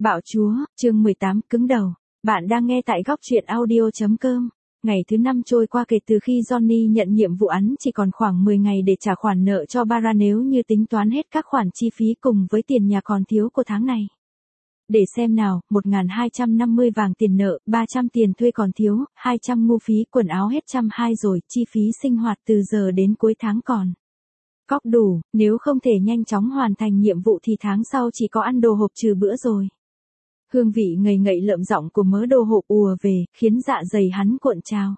Bạo chúa, chương 18, cứng đầu. Bạn đang nghe tại góc truyện audio.com. Ngày thứ 5 trôi qua kể từ khi Johnny nhận nhiệm vụ án, chỉ còn khoảng 10 ngày để trả khoản nợ cho Bara nếu như tính toán hết các khoản chi phí cùng với tiền nhà còn thiếu của tháng này. Để xem nào, 1.250 vàng tiền nợ, 300 tiền thuê còn thiếu, 200 ngu phí quần áo hết 120 rồi, chi phí sinh hoạt từ giờ đến cuối tháng còn. Cóc đủ, nếu không thể nhanh chóng hoàn thành nhiệm vụ thì tháng sau chỉ có ăn đồ hộp trừ bữa rồi. Hương vị ngậy ngậy lợm giọng của mớ đồ hộp ùa về, khiến dạ dày hắn cuộn trào.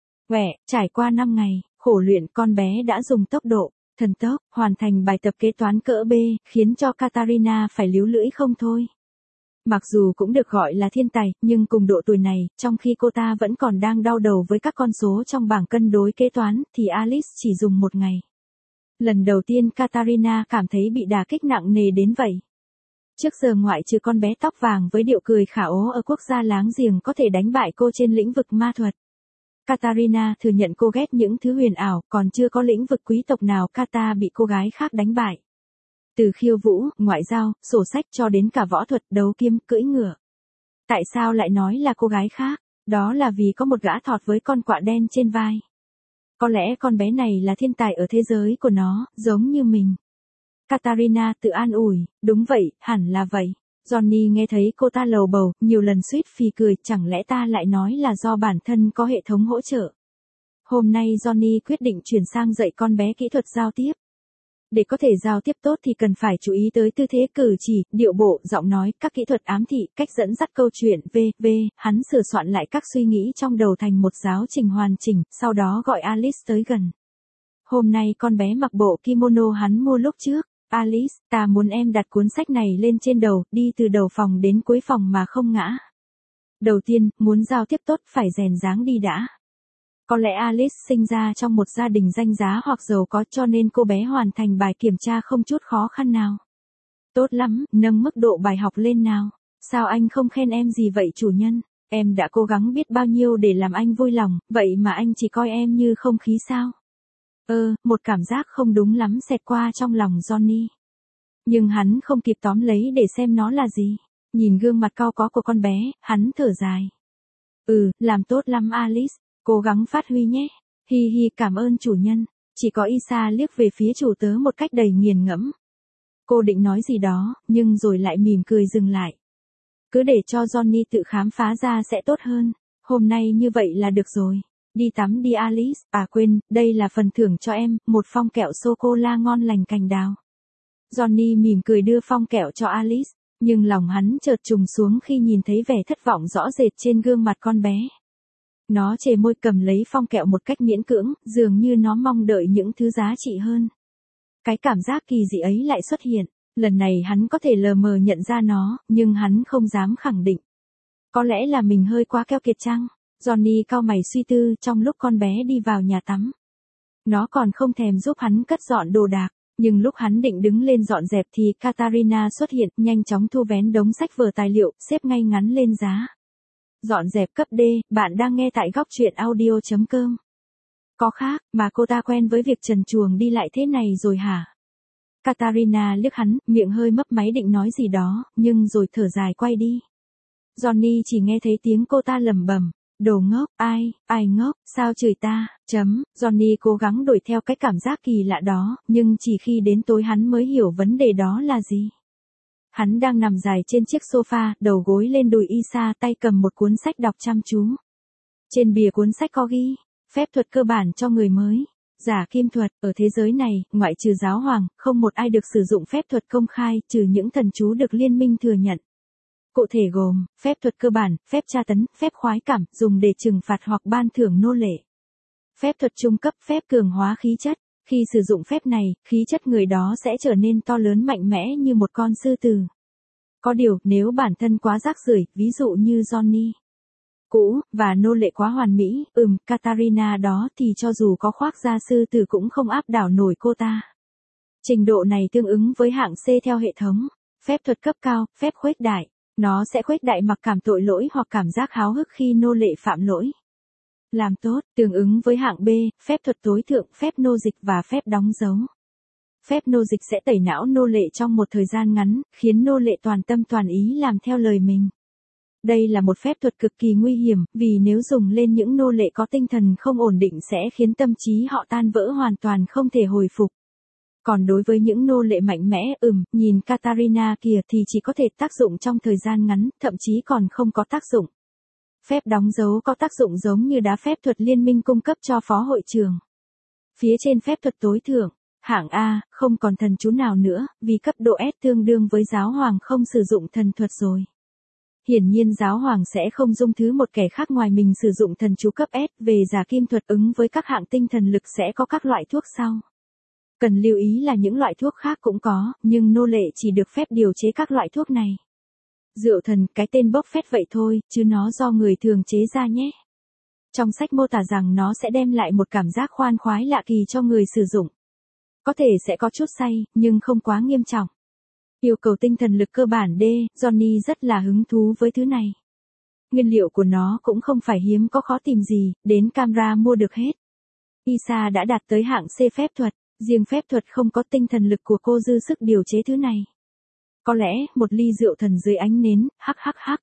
Trải qua 5 ngày, khổ luyện, con bé đã dùng tốc độ thần tốc hoàn thành bài tập kế toán cỡ B, khiến cho Katarina phải líu lưỡi không thôi. Mặc dù cũng được gọi là thiên tài, nhưng cùng độ tuổi này, trong khi cô ta vẫn còn đang đau đầu với các con số trong bảng cân đối kế toán, thì Alice chỉ dùng 1 ngày. Lần đầu tiên Katarina cảm thấy bị đả kích nặng nề đến vậy. Trước giờ ngoại trừ con bé tóc vàng với điệu cười khả ố ở quốc gia láng giềng có thể đánh bại cô trên lĩnh vực ma thuật, Katarina thừa nhận cô ghét những thứ huyền ảo, còn chưa có lĩnh vực quý tộc nào Kata bị cô gái khác đánh bại. Từ khiêu vũ, ngoại giao, sổ sách cho đến cả võ thuật, đấu kiếm, cưỡi ngựa. Tại sao lại nói là cô gái khác? Đó là vì có một gã thọt với con quạ đen trên vai. Có lẽ con bé này là thiên tài ở thế giới của nó, giống như mình. Katarina tự an ủi, đúng vậy, hẳn là vậy. Johnny nghe thấy cô ta lầu bầu, nhiều lần suýt phì cười, chẳng lẽ ta lại nói là do bản thân có hệ thống hỗ trợ. Hôm nay Johnny quyết định chuyển sang dạy con bé kỹ thuật giao tiếp. Để có thể giao tiếp tốt thì cần phải chú ý tới tư thế cử chỉ, điệu bộ, giọng nói, các kỹ thuật ám thị, cách dẫn dắt câu chuyện, v.v. Hắn sửa soạn lại các suy nghĩ trong đầu thành một giáo trình hoàn chỉnh, sau đó gọi Alice tới gần. Hôm nay con bé mặc bộ kimono hắn mua lúc trước. Alice, ta muốn em đặt cuốn sách này lên trên đầu, đi từ đầu phòng đến cuối phòng mà không ngã. Đầu tiên, muốn giao tiếp tốt phải rèn dáng đi đã. Có lẽ Alice sinh ra trong một gia đình danh giá hoặc giàu có, cho nên cô bé hoàn thành bài kiểm tra không chút khó khăn nào. Tốt lắm, nâng mức độ bài học lên nào. Sao anh không khen em gì vậy chủ nhân? Em đã cố gắng biết bao nhiêu để làm anh vui lòng, vậy mà anh chỉ coi em như không khí sao? Một cảm giác không đúng lắm xẹt qua trong lòng Johnny. Nhưng hắn không kịp tóm lấy để xem nó là gì. Nhìn gương mặt cau có của con bé, hắn thở dài. Làm tốt lắm Alice, cố gắng phát huy nhé. Hi hi, cảm ơn chủ nhân. Chỉ có Isa liếc về phía chủ tớ một cách đầy nghiền ngẫm. Cô định nói gì đó, nhưng rồi lại mỉm cười dừng lại. Cứ để cho Johnny tự khám phá ra sẽ tốt hơn. Hôm nay như vậy là được rồi. Đi tắm đi Alice, quên, đây là phần thưởng cho em, một phong kẹo sô-cô-la ngon lành cành đào. Johnny mỉm cười đưa phong kẹo cho Alice, nhưng lòng hắn chợt trùng xuống khi nhìn thấy vẻ thất vọng rõ rệt trên gương mặt con bé. Nó chề môi cầm lấy phong kẹo một cách miễn cưỡng, dường như nó mong đợi những thứ giá trị hơn. Cái cảm giác kỳ dị ấy lại xuất hiện, lần này hắn có thể lờ mờ nhận ra nó, nhưng hắn không dám khẳng định. Có lẽ là mình hơi quá keo kiệt chăng? Johnny cau mày suy tư trong lúc con bé đi vào nhà tắm. Nó còn không thèm giúp hắn cất dọn đồ đạc, nhưng lúc hắn định đứng lên dọn dẹp thì Katarina xuất hiện, nhanh chóng thu vén đống sách vở tài liệu, xếp ngay ngắn lên giá. Dọn dẹp cấp D, bạn đang nghe tại góc truyện audio.com. Có khác, mà cô ta quen với việc trần truồng đi lại thế này rồi hả? Katarina liếc hắn, miệng hơi mấp máy định nói gì đó, nhưng rồi thở dài quay đi. Johnny chỉ nghe thấy tiếng cô ta lẩm bẩm. Đồ ngốc, ai ngốc, sao chửi ta, Johnny cố gắng đuổi theo cái cảm giác kỳ lạ đó, nhưng chỉ khi đến tối hắn mới hiểu vấn đề đó là gì. Hắn đang nằm dài trên chiếc sofa, đầu gối lên đùi Isa, tay cầm một cuốn sách đọc chăm chú. Trên bìa cuốn sách có ghi, phép thuật cơ bản cho người mới. Giả kim thuật, ở thế giới này, ngoại trừ giáo hoàng, không một ai được sử dụng phép thuật công khai, trừ những thần chú được liên minh thừa nhận. Cụ thể gồm, phép thuật cơ bản, phép tra tấn, phép khoái cảm, dùng để trừng phạt hoặc ban thưởng nô lệ. Phép thuật trung cấp, phép cường hóa khí chất. Khi sử dụng phép này, khí chất người đó sẽ trở nên to lớn mạnh mẽ như một con sư tử. Có điều, nếu bản thân quá rác rưởi, ví dụ như Johnny cũ, và nô lệ quá hoàn mỹ, Katarina đó, thì cho dù có khoác da sư tử cũng không áp đảo nổi cô ta. Trình độ này tương ứng với hạng C theo hệ thống. Phép thuật cấp cao, phép khuếch đại. Nó sẽ khuếch đại mặc cảm tội lỗi hoặc cảm giác háo hức khi nô lệ phạm lỗi. Làm tốt, tương ứng với hạng B, phép thuật tối thượng, phép nô dịch và phép đóng dấu. Phép nô dịch sẽ tẩy não nô lệ trong một thời gian ngắn, khiến nô lệ toàn tâm toàn ý làm theo lời mình. Đây là một phép thuật cực kỳ nguy hiểm, vì nếu dùng lên những nô lệ có tinh thần không ổn định sẽ khiến tâm trí họ tan vỡ hoàn toàn không thể hồi phục. Còn đối với những nô lệ mạnh mẽ, nhìn Katarina kìa thì chỉ có thể tác dụng trong thời gian ngắn, thậm chí còn không có tác dụng. Phép đóng dấu có tác dụng giống như đá phép thuật liên minh cung cấp cho phó hội trưởng. Phía trên phép thuật tối thượng, hạng A, không còn thần chú nào nữa, vì cấp độ S tương đương với giáo hoàng không sử dụng thần thuật rồi. Hiển nhiên giáo hoàng sẽ không dung thứ một kẻ khác ngoài mình sử dụng thần chú cấp S. Về giả kim thuật ứng với các hạng tinh thần lực sẽ có các loại thuốc sau. Cần lưu ý là những loại thuốc khác cũng có, nhưng nô lệ chỉ được phép điều chế các loại thuốc này. Rượu thần, cái tên bốc phét vậy thôi, chứ nó do người thường chế ra nhé. Trong sách mô tả rằng nó sẽ đem lại một cảm giác khoan khoái lạ kỳ cho người sử dụng. Có thể sẽ có chút say, nhưng không quá nghiêm trọng. Yêu cầu tinh thần lực cơ bản D, Johnny rất là hứng thú với thứ này. Nguyên liệu của nó cũng không phải hiếm có khó tìm gì, đến Camera mua được hết. Isa đã đạt tới hạng C phép thuật, riêng phép thuật không có tinh thần lực của cô dư sức điều chế thứ này. Có lẽ, một ly rượu thần dưới ánh nến, hắc.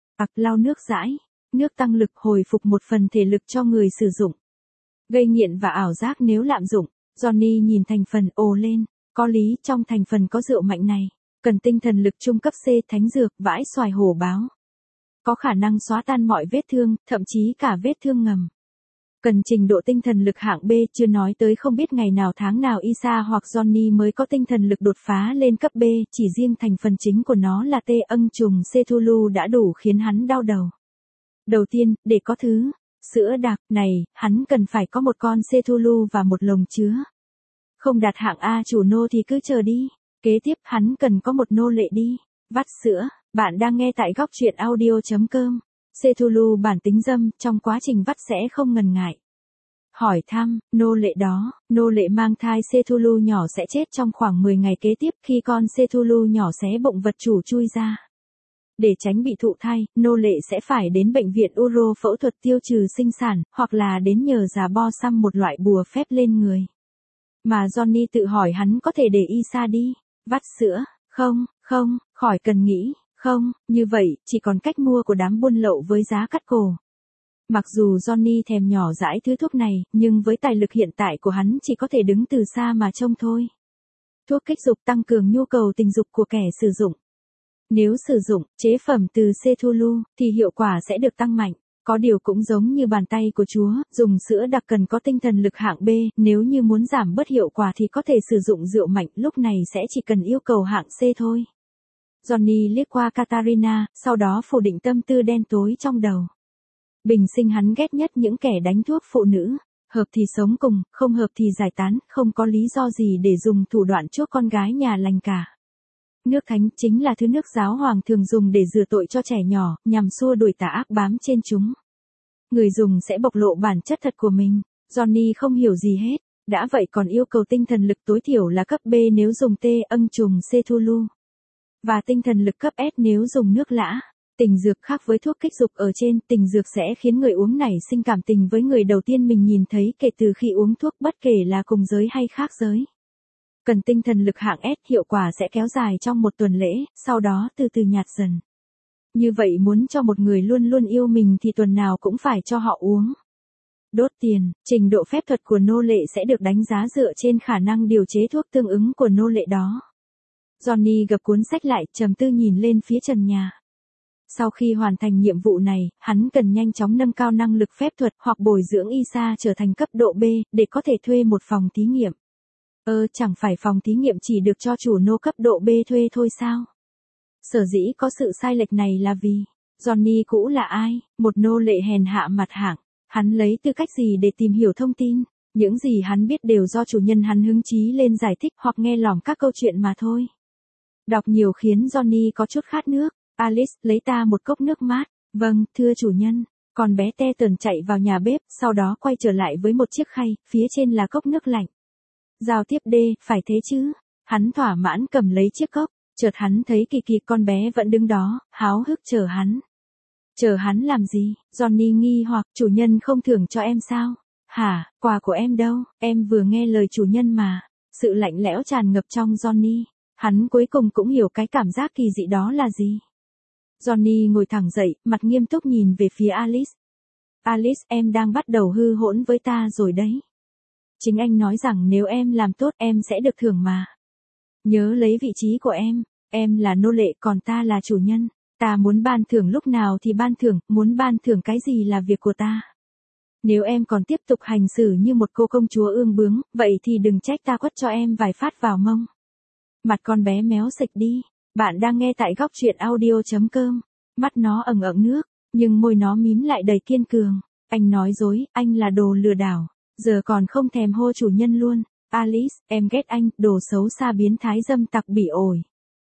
Lau nước dãi, nước tăng lực hồi phục một phần thể lực cho người sử dụng. Gây nghiện và ảo giác nếu lạm dụng. Johnny nhìn thành phần ồ lên, có lý trong thành phần có rượu mạnh này. Cần tinh thần lực trung cấp C thánh dược vãi xoài hổ báo. Có khả năng xóa tan mọi vết thương, thậm chí cả vết thương ngầm. Cần trình độ tinh thần lực hạng B, chưa nói tới không biết ngày nào tháng nào Isa hoặc Johnny mới có tinh thần lực đột phá lên cấp B, chỉ riêng thành phần chính của nó là ân trùng Cthulhu đã đủ khiến hắn đau đầu. Đầu tiên, để có thứ sữa đặc này, hắn cần phải có một con Cthulhu và một lồng chứa. Không đạt hạng A chủ nô thì cứ chờ đi. Kế tiếp hắn cần có một nô lệ đi. Vắt sữa, bạn đang nghe tại góc truyện audio.com. Cthulhu bản tính dâm, trong quá trình vắt sẽ không ngần ngại. Hỏi thăm, nô lệ mang thai Cthulhu nhỏ sẽ chết trong khoảng 10 ngày kế tiếp khi con Cthulhu nhỏ xé bụng vật chủ chui ra. Để tránh bị thụ thai, nô lệ sẽ phải đến bệnh viện Uro phẫu thuật tiêu trừ sinh sản, hoặc là đến nhờ già bo xăm một loại bùa phép lên người. Mà Johnny tự hỏi hắn có thể để Isa đi. Vắt sữa, không, khỏi cần nghĩ, không, như vậy, chỉ còn cách mua của đám buôn lậu với giá cắt cổ. Mặc dù Johnny thèm nhỏ dãi thứ thuốc này, nhưng với tài lực hiện tại của hắn chỉ có thể đứng từ xa mà trông thôi. Thuốc kích dục tăng cường nhu cầu tình dục của kẻ sử dụng. Nếu sử dụng chế phẩm từ Cthulhu, thì hiệu quả sẽ được tăng mạnh. Có điều cũng giống như bàn tay của Chúa, dùng sữa đặc cần có tinh thần lực hạng B, nếu như muốn giảm bớt hiệu quả thì có thể sử dụng rượu mạnh, lúc này sẽ chỉ cần yêu cầu hạng C thôi. Johnny liếc qua Katarina, sau đó phủ định tâm tư đen tối trong đầu. Bình sinh hắn ghét nhất những kẻ đánh thuốc phụ nữ. Hợp thì sống cùng, không hợp thì giải tán, không có lý do gì để dùng thủ đoạn chuốc con gái nhà lành cả. Nước thánh chính là thứ nước giáo hoàng thường dùng để rửa tội cho trẻ nhỏ, nhằm xua đuổi tà ác bám trên chúng. Người dùng sẽ bộc lộ bản chất thật của mình. Johnny không hiểu gì hết, đã vậy còn yêu cầu tinh thần lực tối thiểu là cấp B nếu dùng ân trùng Cthulhu. Và tinh thần lực cấp S nếu dùng nước lã. Tình dược khác với thuốc kích dục ở trên, tình dược sẽ khiến người uống nảy sinh cảm tình với người đầu tiên mình nhìn thấy kể từ khi uống thuốc, bất kể là cùng giới hay khác giới. Cần tinh thần lực hạng S, hiệu quả sẽ kéo dài trong một tuần lễ, sau đó từ từ nhạt dần. Như vậy muốn cho một người luôn luôn yêu mình thì tuần nào cũng phải cho họ uống. Đốt tiền, trình độ phép thuật của nô lệ sẽ được đánh giá dựa trên khả năng điều chế thuốc tương ứng của nô lệ đó. Johnny gập cuốn sách lại, trầm tư nhìn lên phía trần nhà. Sau khi hoàn thành nhiệm vụ này, hắn cần nhanh chóng nâng cao năng lực phép thuật hoặc bồi dưỡng Isa trở thành cấp độ B, để có thể thuê một phòng thí nghiệm. Chẳng phải phòng thí nghiệm chỉ được cho chủ nô cấp độ B thuê thôi sao? Sở dĩ có sự sai lệch này là vì, Johnny cũ là ai? Một nô lệ hèn hạ mặt hạng. Hắn lấy tư cách gì để tìm hiểu thông tin? Những gì hắn biết đều do chủ nhân hắn hứng chí lên giải thích hoặc nghe lỏm các câu chuyện mà thôi. Đọc nhiều khiến Johnny có chút khát nước. Alice, lấy ta một cốc nước mát. Vâng, thưa chủ nhân. Con bé te tờn chạy vào nhà bếp, sau đó quay trở lại với một chiếc khay, phía trên là cốc nước lạnh. Giao tiếp D, phải thế chứ? Hắn thỏa mãn cầm lấy chiếc cốc, chợt hắn thấy kỳ kỳ con bé vẫn đứng đó, háo hức chờ hắn. Chờ hắn làm gì? Johnny nghi hoặc, chủ nhân không thưởng cho em sao? Hả, quà của em đâu? Em vừa nghe lời chủ nhân mà. Sự lạnh lẽo tràn ngập trong Johnny. Hắn cuối cùng cũng hiểu cái cảm giác kỳ dị đó là gì. Johnny ngồi thẳng dậy, mặt nghiêm túc nhìn về phía Alice. Alice, em đang bắt đầu hư hỗn với ta rồi đấy. Chính anh nói rằng nếu em làm tốt em sẽ được thưởng mà. Nhớ lấy vị trí của em là nô lệ còn ta là chủ nhân. Ta muốn ban thưởng lúc nào thì ban thưởng, muốn ban thưởng cái gì là việc của ta. Nếu em còn tiếp tục hành xử như một cô công chúa ương bướng, vậy thì đừng trách ta quất cho em vài phát vào mông. Mặt con bé méo xệch đi. Bạn đang nghe tại góc truyện audio.com. Mắt nó ẩn ẩn nước, nhưng môi nó mím lại đầy kiên cường. Anh nói dối, anh là đồ lừa đảo. Giờ còn không thèm hô chủ nhân luôn. Alice, em ghét anh, đồ xấu xa biến thái dâm tặc bỉ ổi.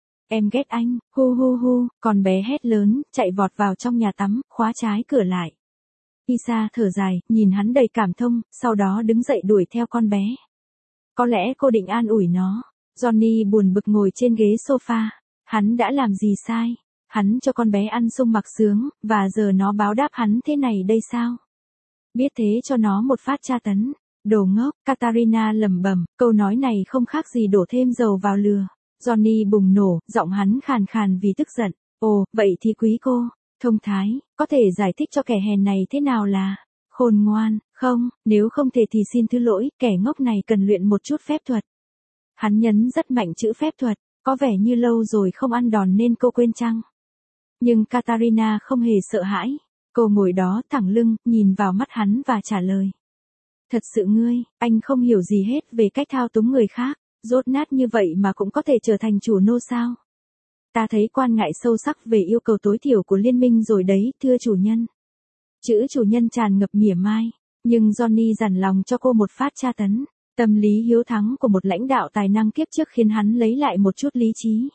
Em ghét anh, hu hu hu, con bé hét lớn, chạy vọt vào trong nhà tắm, khóa trái cửa lại. Isa thở dài, nhìn hắn đầy cảm thông, sau đó đứng dậy đuổi theo con bé. Có lẽ cô định an ủi nó. Johnny buồn bực ngồi trên ghế sofa. Hắn đã làm gì sai? Hắn cho con bé ăn sung mặc sướng, và giờ nó báo đáp hắn thế này đây sao? Biết thế cho nó một phát tra tấn. Đồ ngốc, Katarina lẩm bẩm, câu nói này không khác gì đổ thêm dầu vào lửa. Johnny bùng nổ, giọng hắn khàn khàn vì tức giận. Ồ, vậy thì quý cô, thông thái, có thể giải thích cho kẻ hèn này thế nào là khôn ngoan, không, nếu không thể thì xin thứ lỗi, kẻ ngốc này cần luyện một chút phép thuật. Hắn nhấn rất mạnh chữ phép thuật, có vẻ như lâu rồi không ăn đòn nên cô quên chăng? Nhưng Katarina không hề sợ hãi. Cô ngồi đó thẳng lưng, nhìn vào mắt hắn và trả lời. Thật sự anh không hiểu gì hết về cách thao túng người khác, dốt nát như vậy mà cũng có thể trở thành chủ nô sao? Ta thấy quan ngại sâu sắc về yêu cầu tối thiểu của liên minh rồi đấy, thưa chủ nhân. Chữ chủ nhân tràn ngập mỉa mai, nhưng Johnny dằn lòng cho cô một phát tra tấn. Tâm lý hiếu thắng của một lãnh đạo tài năng kiếp trước khiến hắn lấy lại một chút lý trí.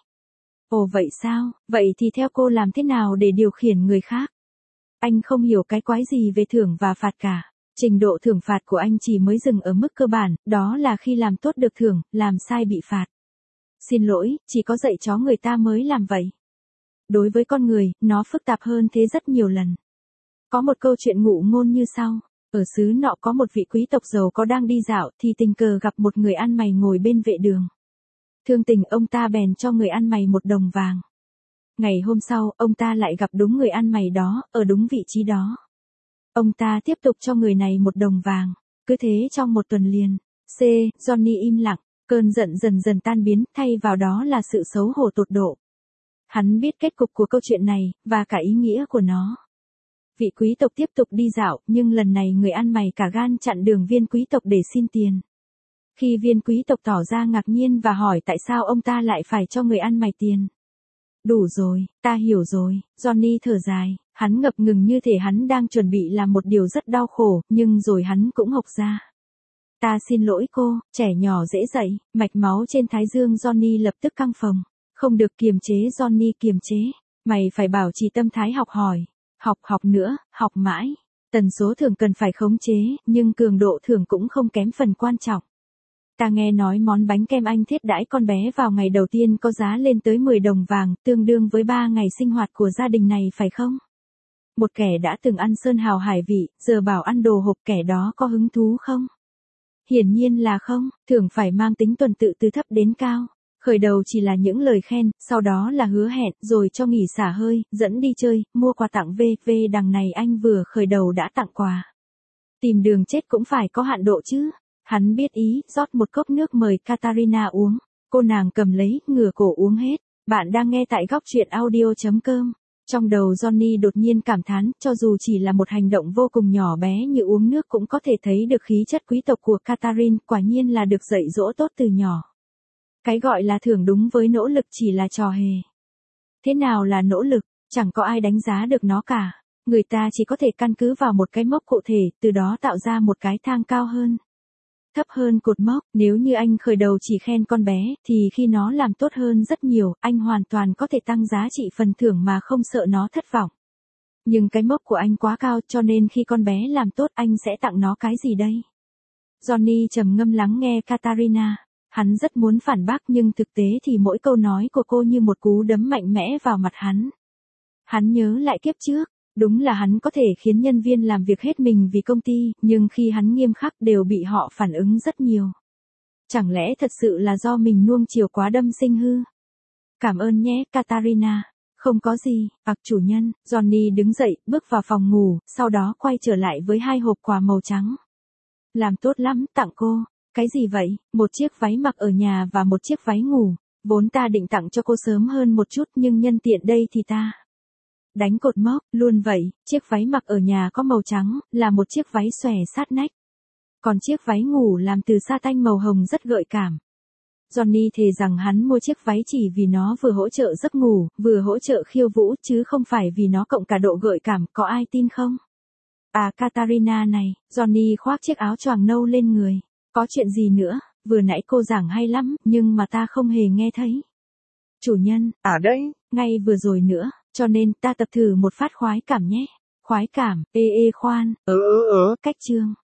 Ồ vậy sao, vậy thì theo cô làm thế nào để điều khiển người khác? Anh không hiểu cái quái gì về thưởng và phạt cả. Trình độ thưởng phạt của anh chỉ mới dừng ở mức cơ bản, đó là khi làm tốt được thưởng, làm sai bị phạt. Xin lỗi, chỉ có dạy chó người ta mới làm vậy. Đối với con người, nó phức tạp hơn thế rất nhiều lần. Có một câu chuyện ngụ ngôn như sau. Ở xứ nọ có một vị quý tộc giàu có đang đi dạo thì tình cờ gặp một người ăn mày ngồi bên vệ đường. Thương tình ông ta bèn cho người ăn mày 1 đồng vàng. Ngày hôm sau, ông ta lại gặp đúng người ăn mày đó, ở đúng vị trí đó. Ông ta tiếp tục cho người này 1 đồng vàng. Cứ thế trong 1 tuần liền. Johnny im lặng, cơn giận dần dần tan biến, thay vào đó là sự xấu hổ tột độ. Hắn biết kết cục của câu chuyện này, và cả ý nghĩa của nó. Vị quý tộc tiếp tục đi dạo, nhưng lần này người ăn mày cả gan chặn đường viên quý tộc để xin tiền. Khi viên quý tộc tỏ ra ngạc nhiên và hỏi tại sao ông ta lại phải cho người ăn mày tiền. Đủ rồi, ta hiểu rồi, Johnny thở dài, hắn ngập ngừng như thể hắn đang chuẩn bị làm một điều rất đau khổ, nhưng rồi hắn cũng hộc ra. Ta xin lỗi cô, trẻ nhỏ dễ dậy, mạch máu trên thái dương Johnny lập tức căng phồng. Không được kiềm chế Johnny kiềm chế, mày phải bảo trì tâm thái học hỏi. Học nữa, học mãi. Tần số thưởng cần phải khống chế, nhưng cường độ thưởng cũng không kém phần quan trọng. Ta nghe nói món bánh kem anh thiết đãi con bé vào ngày đầu tiên có giá lên tới 10 đồng vàng, tương đương với 3 ngày sinh hoạt của gia đình này phải không? Một kẻ đã từng ăn sơn hào hải vị, giờ bảo ăn đồ hộp, kẻ đó có hứng thú không? Hiển nhiên là không, thưởng phải mang tính tuần tự từ thấp đến cao. Khởi đầu chỉ là những lời khen, sau đó là hứa hẹn, rồi cho nghỉ xả hơi, dẫn đi chơi, mua quà tặng đằng này anh vừa khởi đầu đã tặng quà. Tìm đường chết cũng phải có hạn độ chứ. Hắn biết ý, rót một cốc nước mời Katarina uống. Cô nàng cầm lấy, ngửa cổ uống hết. Bạn đang nghe tại góc truyện audio.com. Trong đầu Johnny đột nhiên cảm thán, cho dù chỉ là một hành động vô cùng nhỏ bé như uống nước cũng có thể thấy được khí chất quý tộc của Catherine, quả nhiên là được dạy dỗ tốt từ nhỏ. Cái gọi là thưởng đúng với nỗ lực chỉ là trò hề. Thế nào là nỗ lực? Chẳng có ai đánh giá được nó cả. Người ta chỉ có thể căn cứ vào một cái mốc cụ thể, từ đó tạo ra một cái thang cao hơn, thấp hơn cột mốc. Nếu như anh khởi đầu chỉ khen con bé, thì khi nó làm tốt hơn rất nhiều, anh hoàn toàn có thể tăng giá trị phần thưởng mà không sợ nó thất vọng. Nhưng cái mốc của anh quá cao, cho nên khi con bé làm tốt anh sẽ tặng nó cái gì đây? Johnny trầm ngâm lắng nghe Katarina. Hắn rất muốn phản bác nhưng thực tế thì mỗi câu nói của cô như một cú đấm mạnh mẽ vào mặt hắn. Hắn nhớ lại kiếp trước, đúng là hắn có thể khiến nhân viên làm việc hết mình vì công ty, nhưng khi hắn nghiêm khắc đều bị họ phản ứng rất nhiều. Chẳng lẽ thật sự là do mình nuông chiều quá đâm sinh hư? Cảm ơn nhé, Katarina. Không có gì, chủ nhân. Johnny đứng dậy, bước vào phòng ngủ, sau đó quay trở lại với 2 hộp quà màu trắng. Làm tốt lắm, tặng cô. Cái gì vậy? Một chiếc váy mặc ở nhà và một chiếc váy ngủ. Vốn ta định tặng cho cô sớm hơn một chút nhưng nhân tiện đây thì ta đánh cột mốc, luôn vậy, chiếc váy mặc ở nhà có màu trắng, là một chiếc váy xòe sát nách. Còn chiếc váy ngủ làm từ sa tanh màu hồng rất gợi cảm. Johnny thề rằng hắn mua chiếc váy chỉ vì nó vừa hỗ trợ giấc ngủ, vừa hỗ trợ khiêu vũ chứ không phải vì nó cộng cả độ gợi cảm, có ai tin không? Katarina này, Johnny khoác chiếc áo choàng nâu lên người. Có chuyện gì nữa, vừa nãy cô giảng hay lắm, nhưng mà ta không hề nghe thấy. Chủ nhân, đây. Ngay vừa rồi nữa, cho nên ta tập thử một phát khoái cảm nhé. Khoái cảm, khoan. Cách chương